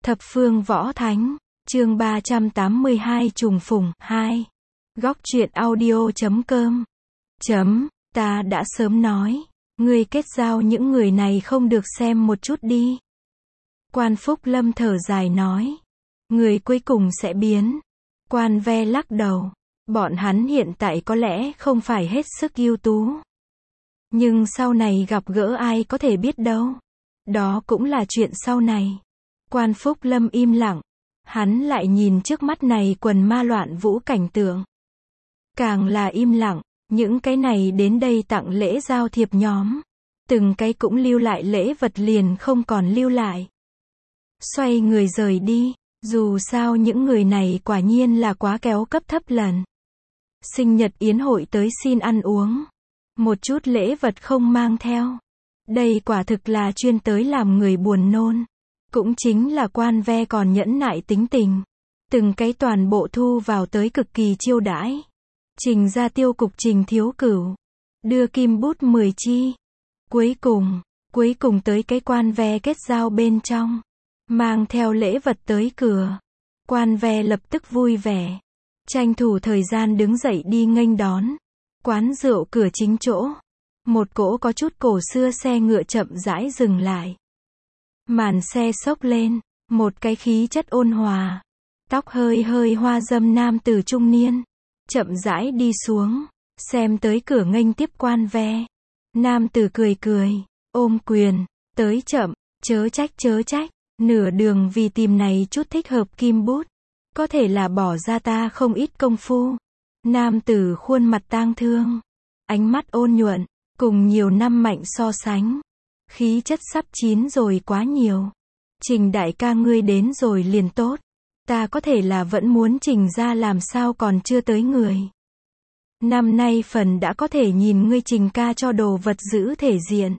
Thập phương võ thánh, chương 382 trùng phùng, 2. Góc truyện audio.com. Ta đã sớm nói, ngươi kết giao những người này không được xem một chút đi. Quan Phúc Lâm thở dài nói, người cuối cùng sẽ biến. Quan Ve lắc đầu, bọn hắn hiện tại có lẽ không phải hết sức ưu tú. Nhưng sau này gặp gỡ ai có thể biết đâu. Đó cũng là chuyện sau này. Quan Phúc Lâm im lặng. Hắn lại nhìn trước mắt này quần ma loạn vũ cảnh tượng. Càng là im lặng, những cái này đến đây tặng lễ giao thiệp nhóm. Từng cái cũng lưu lại lễ vật liền không còn lưu lại. Xoay người rời đi, dù sao những người này quả nhiên là quá kéo cấp thấp lần. Sinh nhật yến hội tới xin ăn uống. Một chút lễ vật không mang theo. Đây quả thực là chuyên tới làm người buồn nôn. Cũng chính là Quan Ve còn nhẫn nại tính tình. Từng cái toàn bộ thu vào tới cực kỳ chiêu đãi. Trình ra tiêu cục Trình Thiếu Cửu. Đưa kim bút 10 chi. Cuối cùng tới cái Quan Ve kết giao bên trong. Mang theo lễ vật tới cửa. Quan Ve lập tức vui vẻ. Tranh thủ thời gian đứng dậy đi nghênh đón. Quán rượu cửa chính chỗ. Một cỗ có chút cổ xưa xe ngựa chậm rãi dừng lại. Màn xe xốc lên. Một cái khí chất ôn hòa. Tóc hơi hơi hoa dâm nam tử trung niên. Chậm rãi đi xuống. Xem tới cửa nghênh tiếp Quan Ve. Nam tử cười. Ôm quyền. Tới chậm. Chớ trách. Nửa đường vì tìm này chút thích hợp kim bút. Có thể là bỏ ra ta không ít công phu. Nam tử khuôn mặt tang thương. Ánh mắt ôn nhuận. Cùng nhiều năm mạnh so sánh. Khí chất sắp chín rồi quá nhiều. Trình đại ca ngươi đến rồi liền tốt. Ta có thể là vẫn muốn Trình ra làm sao còn chưa tới người. Năm nay phần đã có thể nhìn ngươi Trình ca cho đồ vật giữ thể diện.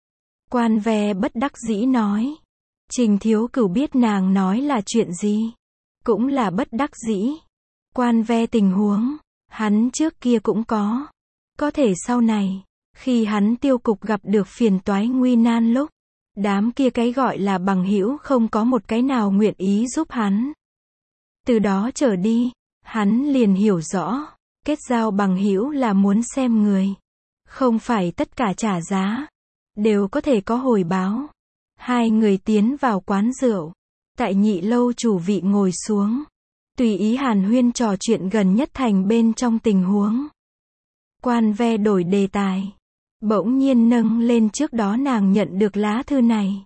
Quan Ve bất đắc dĩ nói. Trình Thiếu Cửu biết nàng nói là chuyện gì. Cũng là bất đắc dĩ. Quan Ve tình huống. Hắn trước kia cũng có. Có thể sau này. Khi hắn tiêu cục gặp được phiền toái nguy nan lúc. Đám kia cái gọi là bằng hữu không có một cái nào nguyện ý giúp hắn. Từ đó trở đi. Hắn liền hiểu rõ. Kết giao bằng hữu là muốn xem người. Không phải tất cả trả giá. Đều có thể có hồi báo. Hai người tiến vào quán rượu. Tại nhị lâu chủ vị ngồi xuống. Tùy ý hàn huyên trò chuyện gần nhất thành bên trong tình huống. Quan Ve đổi đề tài. Bỗng nhiên nâng lên trước đó nàng nhận được lá thư này.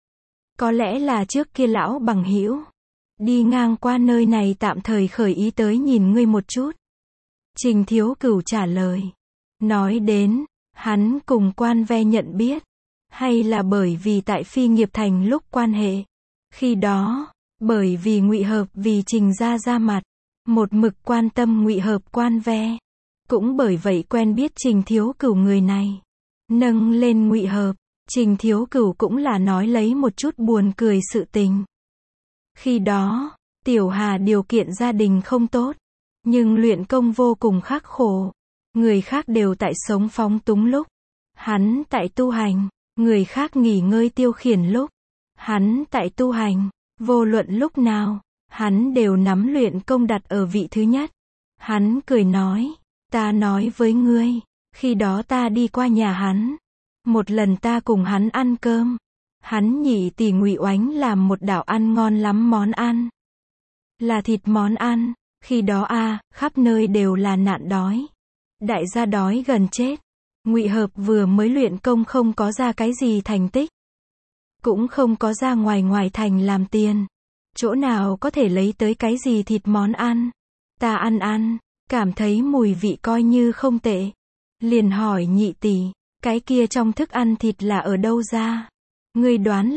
Có lẽ là trước kia lão bằng hữu. Đi ngang qua nơi này tạm thời khởi ý tới nhìn ngươi một chút. Trình Thiếu Cửu trả lời. Nói đến, hắn cùng Quan Ve nhận biết. Hay là bởi vì tại Phi Nghiệp Thành lúc quan hệ. Khi đó, bởi vì Ngụy Hợp vì Trình ra mặt. Một mực quan tâm Ngụy Hợp Quan Ve. Cũng bởi vậy quen biết Trình Thiếu Cửu người này. Nâng lên Ngụy Hợp, Trình Thiếu Cửu cũng là nói lấy một chút buồn cười sự tình. Khi đó, Tiểu Hà điều kiện gia đình không tốt. Nhưng luyện công vô cùng khắc khổ. Người khác đều tại sống phóng túng lúc. Hắn tại tu hành. Người khác nghỉ ngơi tiêu khiển lúc. Hắn tại tu hành. Vô luận lúc nào. Hắn đều nắm luyện công đặt ở vị thứ nhất. Hắn cười nói. Ta nói với ngươi. Khi đó ta đi qua nhà hắn. Một lần ta cùng hắn ăn cơm. Hắn nhị tỷ Ngụy Oánh làm một đạo ăn ngon lắm món ăn. Là thịt món ăn. Khi đó khắp nơi đều là nạn đói. Đại gia đói gần chết. Ngụy Hợp vừa mới luyện công không có ra cái gì thành tích. Cũng không có ra ngoài thành làm tiền. Chỗ nào có thể lấy tới cái gì thịt món ăn. Ta ăn, cảm thấy mùi vị coi như không tệ. Liền hỏi nhị tỷ, cái kia trong thức ăn thịt là ở đâu ra? Ngươi đoán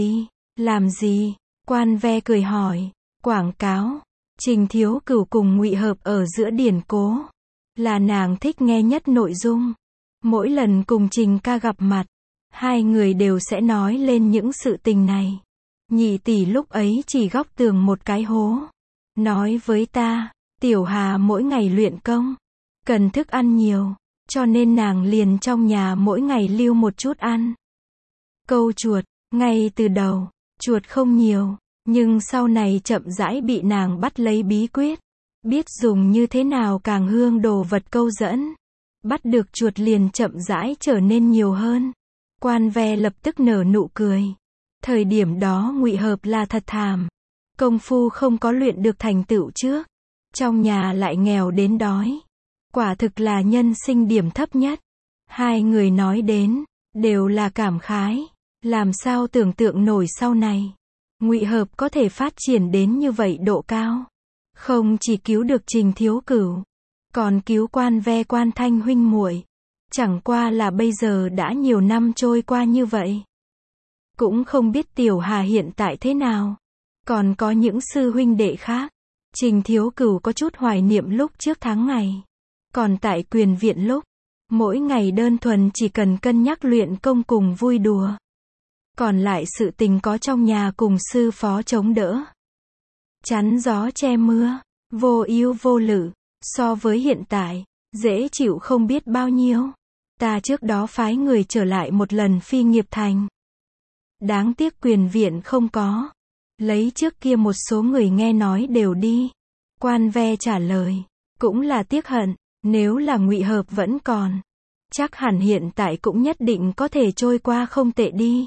làm gì? Quan Ve cười hỏi, quảng cáo. Trình Thiếu Cửu cùng Ngụy Hợp ở giữa điển cố. Là nàng thích nghe nhất nội dung. Mỗi lần cùng Trình ca gặp mặt, hai người đều sẽ nói lên những sự tình này. Nhị tỷ lúc ấy chỉ góc tường một cái hố. Nói với ta, Tiểu Hà mỗi ngày luyện công. Cần thức ăn nhiều. Cho nên nàng liền trong nhà mỗi ngày lưu một chút ăn. Câu chuột, ngay từ đầu, chuột không nhiều. Nhưng sau này chậm rãi bị nàng bắt lấy bí quyết. Biết dùng như thế nào càng hương đồ vật câu dẫn. Bắt được chuột liền chậm rãi trở nên nhiều hơn. Quan Ve lập tức nở nụ cười. Thời điểm đó Ngụy Hợp là thật thảm. Công phu không có luyện được thành tựu trước. Trong nhà lại nghèo đến đói. Quả thực là nhân sinh điểm thấp nhất. Hai người nói đến, đều là cảm khái. Làm sao tưởng tượng nổi sau này. Ngụy Hợp có thể phát triển đến như vậy độ cao. Không chỉ cứu được Trình Thiếu Cửu, còn cứu Quan Ve Quan Thanh huynh muội. Chẳng qua là bây giờ đã nhiều năm trôi qua như vậy. Cũng không biết Tiểu Hà hiện tại thế nào. Còn có những sư huynh đệ khác. Trình Thiếu Cửu có chút hoài niệm lúc trước tháng ngày. Còn tại Quyền viện lúc, mỗi ngày đơn thuần chỉ cần cân nhắc luyện công cùng vui đùa. Còn lại sự tình có trong nhà cùng sư phó chống đỡ. Chắn gió che mưa, vô ưu vô lự, so với hiện tại, dễ chịu không biết bao nhiêu. Ta trước đó phái người trở lại một lần Phi Nghiệp Thành. Đáng tiếc Quyền viện không có. Lấy trước kia một số người nghe nói đều đi. Quan Ve trả lời, cũng là tiếc hận, nếu là Ngụy Hợp vẫn còn, chắc hẳn hiện tại cũng nhất định có thể trôi qua không tệ đi.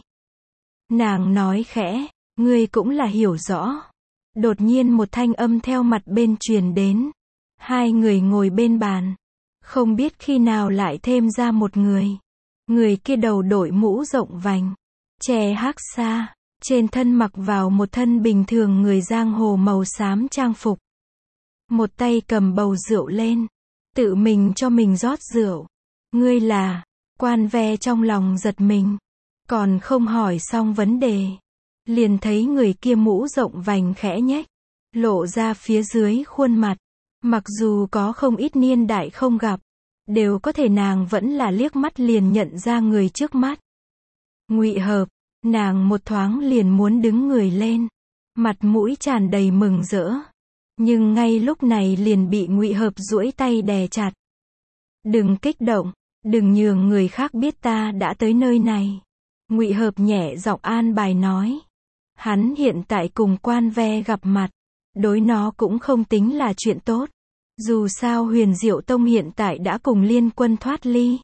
Nàng nói khẽ, ngươi cũng là hiểu rõ. Đột nhiên một thanh âm theo mặt bên truyền đến. Hai người ngồi bên bàn. Không biết khi nào lại thêm ra một người. Người kia đầu đội mũ rộng vành, che hắc xa, trên thân mặc vào một thân bình thường người giang hồ màu xám trang phục. Một tay cầm bầu rượu lên, tự mình cho mình rót rượu. Ngươi là? Quan Ve trong lòng giật mình. Còn không hỏi xong vấn đề, liền thấy người kia mũ rộng vành khẽ nhếch, lộ ra phía dưới khuôn mặt. Mặc dù có không ít niên đại không gặp, đều có thể nàng vẫn là liếc mắt liền nhận ra người trước mắt. Ngụy Hợp, nàng một thoáng liền muốn đứng người lên, mặt mũi tràn đầy mừng rỡ. Nhưng ngay lúc này liền bị Ngụy Hợp duỗi tay đè chặt. Đừng kích động, đừng nhường người khác biết ta đã tới nơi này. Ngụy Hợp nhẹ giọng an bài nói. Hắn hiện tại cùng Quan Ve gặp mặt, đối nó cũng không tính là chuyện tốt. Dù sao Huyền Diệu Tông hiện tại đã cùng liên quân thoát ly.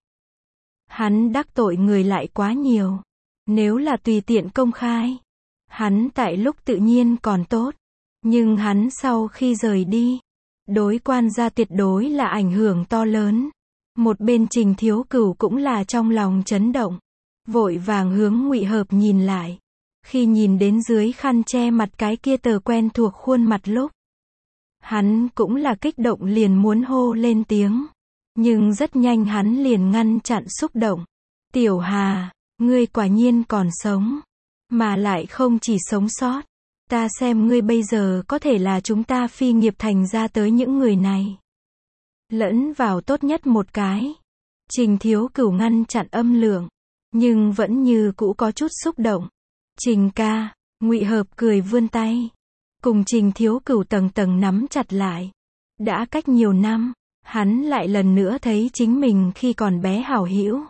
Hắn đắc tội người lại quá nhiều. Nếu là tùy tiện công khai, hắn tại lúc tự nhiên còn tốt. Nhưng hắn sau khi rời đi, đối Quan gia tuyệt đối là ảnh hưởng to lớn. Một bên Trình Thiếu Cửu cũng là trong lòng chấn động. Vội vàng hướng Ngụy Hợp nhìn lại. Khi nhìn đến dưới khăn che mặt cái kia tờ quen thuộc khuôn mặt lúc, hắn cũng là kích động liền muốn hô lên tiếng. Nhưng rất nhanh hắn liền ngăn chặn xúc động. Tiểu Hà, ngươi quả nhiên còn sống. Mà lại không chỉ sống sót. Ta xem ngươi bây giờ có thể là chúng ta Phi Nghiệp Thành ra tới những người này. Lẫn vào tốt nhất một cái. Trình Thiếu Cửu ngăn chặn âm lượng, nhưng vẫn như cũ có chút xúc động. Trình ca, Ngụy Hợp cười vươn tay. Cùng Trình Thiếu Cửu tầng tầng nắm chặt lại. Đã cách nhiều năm, hắn lại lần nữa thấy chính mình khi còn bé hảo hữu.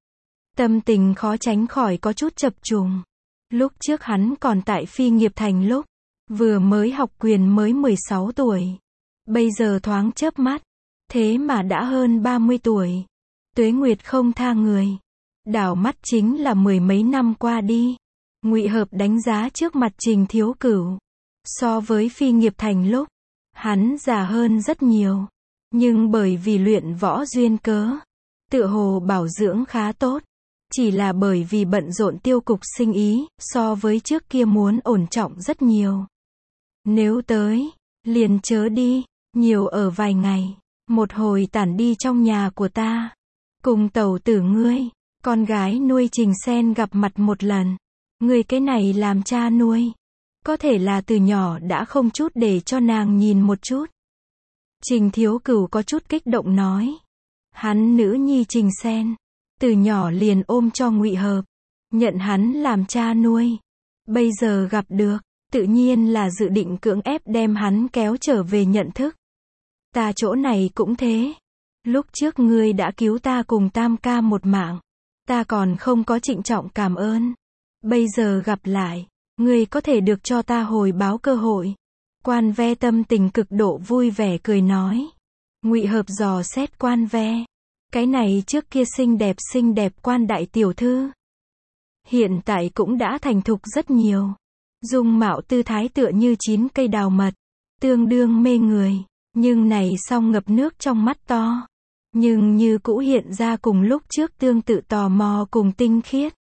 Tâm tình khó tránh khỏi có chút chập trùng. Lúc trước hắn còn tại Phi Nghiệp Thành lúc, vừa mới học quyền mới 16 tuổi. Bây giờ thoáng chớp mắt, thế mà đã hơn 30 tuổi. Tuế nguyệt không tha người. Đảo mắt chính là mười mấy năm qua đi. Ngụy Hợp đánh giá trước mặt Trình Thiếu Cửu. So với Phi Nghiệp Thành lúc, hắn già hơn rất nhiều. Nhưng bởi vì luyện võ duyên cớ, tựa hồ bảo dưỡng khá tốt. Chỉ là bởi vì bận rộn tiêu cục sinh ý, so với trước kia muốn ổn trọng rất nhiều. Nếu tới, liền chớ đi, nhiều ở vài ngày, một hồi tản đi trong nhà của ta. Cùng tẩu tử ngươi, con gái nuôi Trình Sen gặp mặt một lần. Ngươi cái này làm cha nuôi, có thể là từ nhỏ đã không chút để cho nàng nhìn một chút. Trình Thiếu Cửu có chút kích động nói. Hắn nữ nhi Trình Sen, từ nhỏ liền ôm cho Ngụy Hợp, nhận hắn làm cha nuôi. Bây giờ gặp được, tự nhiên là dự định cưỡng ép đem hắn kéo trở về nhận thức. Ta chỗ này cũng thế. Lúc trước ngươi đã cứu ta cùng Tam ca một mạng, ta còn không có trịnh trọng cảm ơn. Bây giờ gặp lại, ngươi có thể được cho ta hồi báo cơ hội. Quan Ve tâm tình cực độ vui vẻ cười nói. Ngụy Hợp dò xét Quan Ve. Cái này trước kia xinh đẹp Quan đại tiểu thư. Hiện tại cũng đã thành thục rất nhiều. Dung mạo tư thái tựa như 9 cây đào mật. Tương đương mê người. Nhưng này song ngập nước trong mắt to. Nhưng như cũ hiện ra cùng lúc trước tương tự tò mò cùng tinh khiết.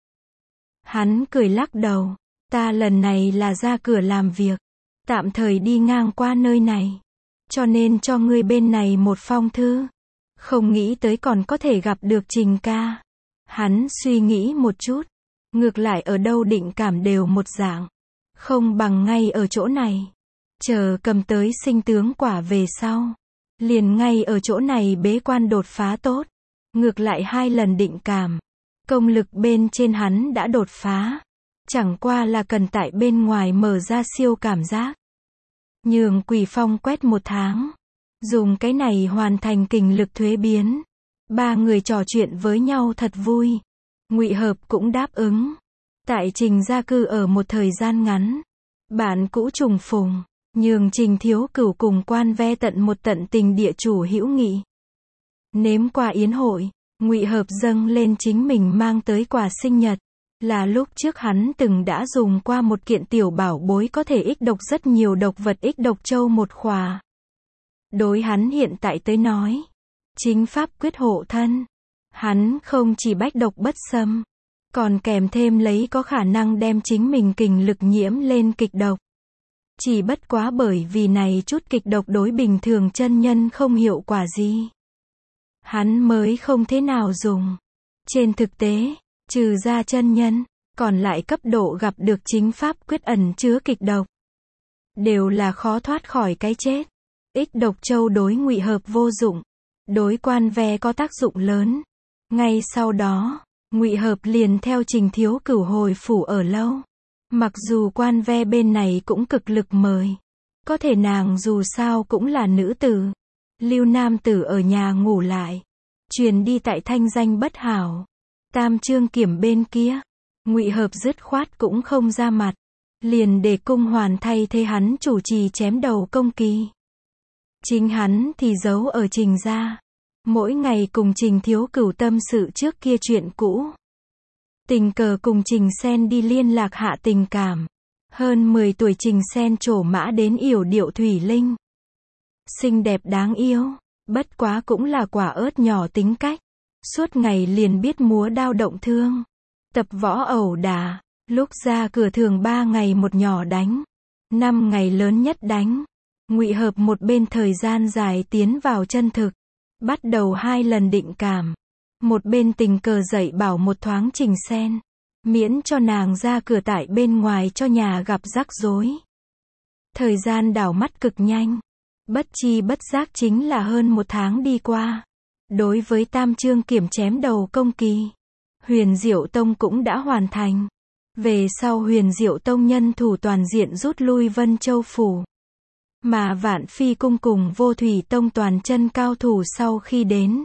Hắn cười lắc đầu. Ta lần này là ra cửa làm việc. Tạm thời đi ngang qua nơi này. Cho nên cho ngươi bên này một phong thư. Không nghĩ tới còn có thể gặp được Trình ca. Hắn suy nghĩ một chút. Ngược lại ở đâu Định Cảm đều một dạng. Không bằng ngay ở chỗ này. Chờ cầm tới sinh tướng quả về sau. Liền ngay ở chỗ này bế quan đột phá tốt. Ngược lại 2 lần Định Cảm. Công lực bên trên hắn đã đột phá. Chẳng qua là cần tại bên ngoài mở ra siêu cảm giác. Nhường Quỷ Phong quét 1 tháng. Dùng cái này hoàn thành kình lực thuế biến. 3 người trò chuyện với nhau thật vui. Ngụy Hợp cũng đáp ứng. Tại Trình gia cư ở một thời gian ngắn. Bạn cũ trùng phùng. Nhường Trình Thiếu Cửu cùng Quan Ve tận một tận tình địa chủ hữu nghị. Nếm qua yến hội, Ngụy Hợp dâng lên chính mình mang tới quà sinh nhật. Là lúc trước hắn từng đã dùng qua một kiện tiểu bảo bối có thể ích độc rất nhiều độc vật ích độc châu một khỏa. Đối hắn hiện tại tới nói. Chính pháp quyết hộ thân. Hắn không chỉ bách độc bất xâm. Còn kèm thêm lấy có khả năng đem chính mình kình lực nhiễm lên kịch độc. Chỉ bất quá bởi vì này chút kịch độc đối bình thường chân nhân không hiệu quả gì. Hắn mới không thế nào dùng. Trên thực tế, trừ ra chân nhân, còn lại cấp độ gặp được chính pháp quyết ẩn chứa kịch độc. Đều là khó thoát khỏi cái chết. Ích độc châu đối Ngụy Hợp vô dụng. Đối Quan Ve có tác dụng lớn. Ngay sau đó, Ngụy Hợp liền theo Trình Thiếu Cửu hồi phủ ở lâu. Mặc dù Quan Ve bên này cũng cực lực mời. Có thể nàng dù sao cũng là nữ tử. Lưu nam tử ở nhà ngủ lại. Truyền đi tại thanh danh bất hảo. Tam Trương Kiểm bên kia. Ngụy Hợp dứt khoát cũng không ra mặt. Liền để Cung Hoàn thay thế hắn chủ trì chém đầu công kỳ. Chính hắn thì giấu ở Trình gia. Mỗi ngày cùng Trình Thiếu Cửu tâm sự trước kia chuyện cũ. Tình cờ cùng Trình Sen đi liên lạc hạ tình cảm. Hơn 10 tuổi Trình Sen trổ mã đến yểu điệu thủy linh. Xinh đẹp đáng yêu. Bất quá cũng là quả ớt nhỏ tính cách. Suốt ngày liền biết múa đao động thương. Tập võ ẩu đả. Lúc ra cửa thường 3 ngày một nhỏ đánh. 5 ngày lớn nhất đánh. Ngụy Hợp một bên thời gian dài tiến vào chân thực. Bắt đầu 2 lần Định Cảm. Một bên tình cờ dạy bảo một thoáng Trình Sen. Miễn cho nàng ra cửa tại bên ngoài cho nhà gặp rắc rối. Thời gian đảo mắt cực nhanh. Bất chi bất giác chính là hơn 1 tháng đi qua. Đối với Tam Trương Kiểm chém đầu công kỳ. Huyền Diệu Tông cũng đã hoàn thành. Về sau Huyền Diệu Tông nhân thủ toàn diện rút lui Vân Châu Phủ. Mà Vạn Phi Cung cùng Vô Thủy Tông toàn chân cao thủ sau khi đến.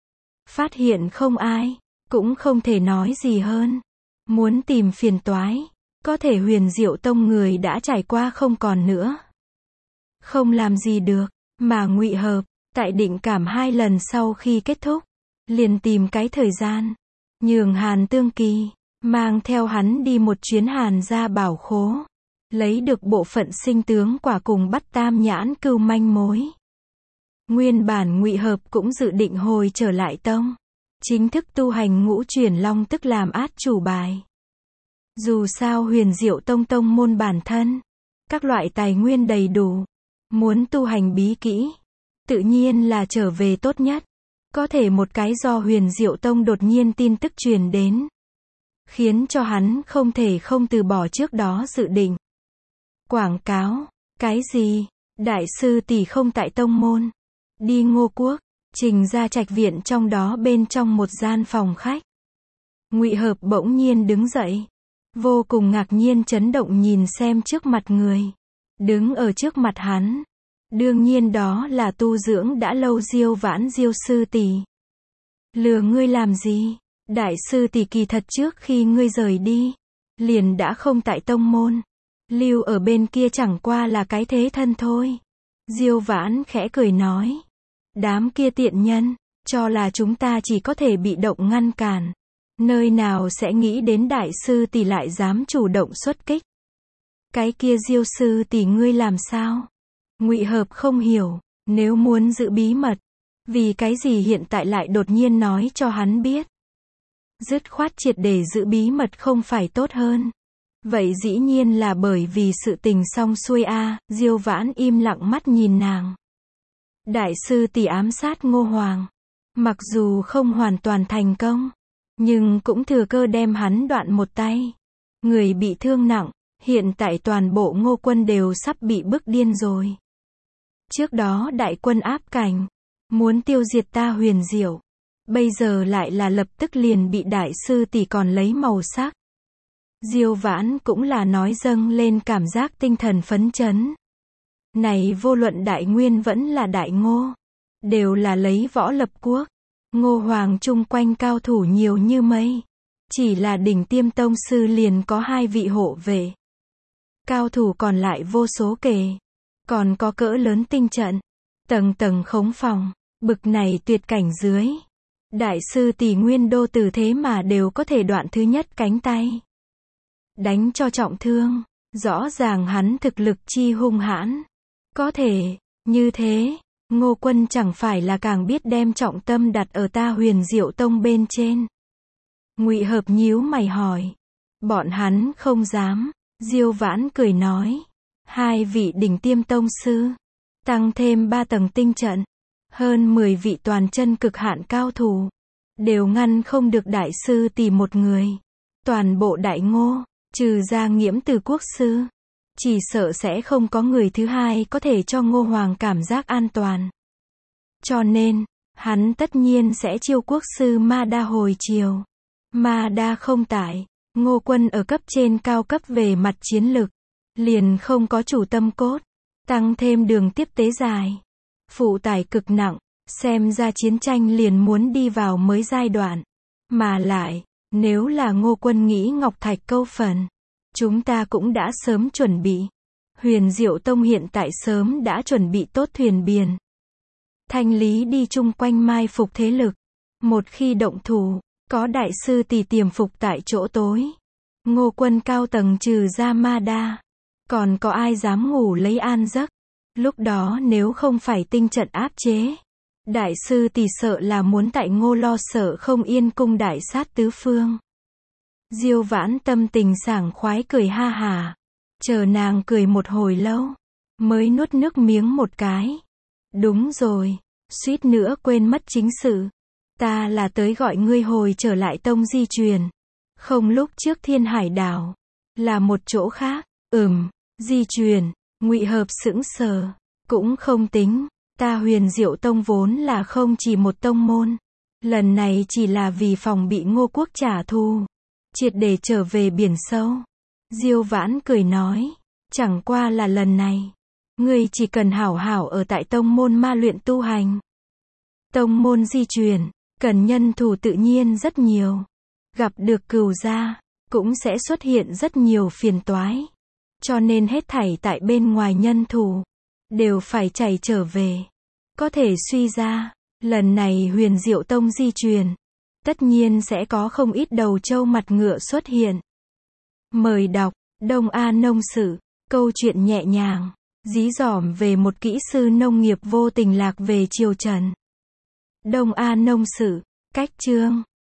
Phát hiện không ai, cũng không thể nói gì hơn. Muốn tìm phiền toái, có thể Huyền Diệu Tông người đã trải qua không còn nữa. Không làm gì được, mà Ngụy Hợp, tại Định Cảm 2 lần sau khi kết thúc, liền tìm cái thời gian, nhường Hàn Tương Kỳ, mang theo hắn đi một chuyến Hàn gia bảo khố. Lấy được bộ phận sinh tướng quả cùng bắt Tam Nhãn Cưu manh mối. Nguyên bản Ngụy Hợp cũng dự định hồi trở lại tông. Chính thức tu hành Ngũ Chuyển Long tức làm át chủ bài. Dù sao Huyền Diệu Tông tông môn bản thân. Các loại tài nguyên đầy đủ. Muốn tu hành bí kỹ. Tự nhiên là trở về tốt nhất. Có thể một cái do Huyền Diệu Tông đột nhiên tin tức truyền đến. Khiến cho hắn không thể không từ bỏ trước đó dự định. Quảng cáo. Cái gì? Đại sư tỷ không tại tông môn. Đi Ngô Quốc. Trình ra trạch viện trong đó bên trong một gian phòng khách. Ngụy Hợp bỗng nhiên đứng dậy. Vô cùng ngạc nhiên chấn động nhìn xem trước mặt người. Đứng ở trước mặt hắn. Đương nhiên đó là tu dưỡng đã lâu Diêu Vãn Diêu sư tỷ. Lừa ngươi làm gì? Đại sư tỷ kỳ thật trước khi ngươi rời đi. Liền đã không tại tông môn. Lưu ở bên kia chẳng qua là cái thế thân thôi. Diêu Vãn khẽ cười nói. Đám kia tiện nhân, cho là chúng ta chỉ có thể bị động ngăn cản. Nơi nào sẽ nghĩ đến đại sư tỷ lại dám chủ động xuất kích. Cái kia Diêu sư tỷ ngươi làm sao? Ngụy Hợp không hiểu, nếu muốn giữ bí mật, vì cái gì hiện tại lại đột nhiên nói cho hắn biết. Dứt khoát triệt để giữ bí mật không phải tốt hơn. Vậy dĩ nhiên là bởi vì sự tình xong xuôi a. Diêu Vãn im lặng mắt nhìn nàng. Đại sư tỷ ám sát Ngô Hoàng, mặc dù không hoàn toàn thành công, nhưng cũng thừa cơ đem hắn đoạn một tay. Người bị thương nặng, hiện tại toàn bộ Ngô quân đều sắp bị bức điên rồi. Trước đó đại quân áp cảnh, muốn tiêu diệt ta Huyền Diệu, bây giờ lại là lập tức liền bị đại sư tỷ còn lấy màu sắc. Diêu Vãn cũng là nói dâng lên cảm giác tinh thần phấn chấn. Này vô luận Đại Nguyên vẫn là Đại Ngô, đều là lấy võ lập quốc. Ngô Hoàng chung quanh cao thủ nhiều như mây. Chỉ là đỉnh tiêm tông sư liền có 2 vị hộ vệ. Cao thủ còn lại vô số kể. Còn có cỡ lớn tinh trận, tầng tầng khống phòng, bực này tuyệt cảnh dưới. Đại sư tỷ Nguyên Đô Tử thế mà đều có thể đoạn thứ nhất cánh tay. Đánh cho trọng thương, rõ ràng hắn thực lực chi hung hãn. Có thể, như thế, Ngô quân chẳng phải là càng biết đem trọng tâm đặt ở ta Huyền Diệu Tông bên trên. Ngụy Hợp nhíu mày hỏi. Bọn hắn không dám. Diêu Vãn cười nói. 2 vị đỉnh tiêm tông sư, tăng thêm 3 tầng tinh trận, hơn 10 vị toàn chân cực hạn cao thủ, đều ngăn không được đại sư tỷ một người. Toàn bộ Đại Ngô, trừ ra Nghiễm Từ quốc sư, chỉ sợ sẽ không có người thứ hai có thể cho Ngô Hoàng cảm giác an toàn. Cho nên, hắn tất nhiên sẽ chiêu quốc sư Ma Đa hồi chiều. Ma Đa không tại, Ngô quân ở cấp trên cao cấp về mặt chiến lực, liền không có chủ tâm cốt, tăng thêm đường tiếp tế dài, phụ tải cực nặng, xem ra chiến tranh liền muốn đi vào mới giai đoạn. Mà lại, nếu là Ngô quân nghĩ Ngọc Thạch câu phần, chúng ta cũng đã sớm chuẩn bị. Huyền Diệu Tông hiện tại sớm đã chuẩn bị tốt thuyền biển, thanh lý đi chung quanh mai phục thế lực. Một khi động thủ, có đại sư tỷ tiềm phục tại chỗ tối. Ngô quân cao tầng trừ ra Ma Đa, còn có ai dám ngủ lấy an giấc. Lúc đó nếu không phải tinh trận áp chế, đại sư tỷ sợ là muốn tại Ngô Lo sợ không yên cung đại sát tứ phương. Diêu Vãn tâm tình sảng khoái cười ha hà. Chờ nàng cười một hồi lâu, mới nuốt nước miếng một cái. Đúng rồi, suýt nữa quên mất chính sự. Ta là tới gọi ngươi hồi trở lại tông di truyền. Không lúc trước Thiên Hải đảo, là một chỗ khác. Di truyền. Ngụy Hợp sững sờ. Cũng không tính, ta Huyền Diệu Tông vốn là không chỉ một tông môn. Lần này chỉ là vì phòng bị Ngô quốc trả thù, triệt để trở về biển sâu. Diêu Vãn cười nói, chẳng qua là lần này, ngươi chỉ cần hảo hảo ở tại tông môn ma luyện tu hành. Tông môn di truyền, cần nhân thủ tự nhiên rất nhiều. Gặp được cừu gia, cũng sẽ xuất hiện rất nhiều phiền toái. Cho nên hết thảy tại bên ngoài nhân thủ, đều phải chảy trở về. Có thể suy ra, lần này Huyền Diệu Tông di truyền, tất nhiên sẽ có không ít đầu trâu mặt ngựa xuất hiện. Mời đọc, Đông A Nông Sự, câu chuyện nhẹ nhàng, dí dỏm về một kỹ sư nông nghiệp vô tình lạc về triều Trần. Đông A Nông Sự, cách chương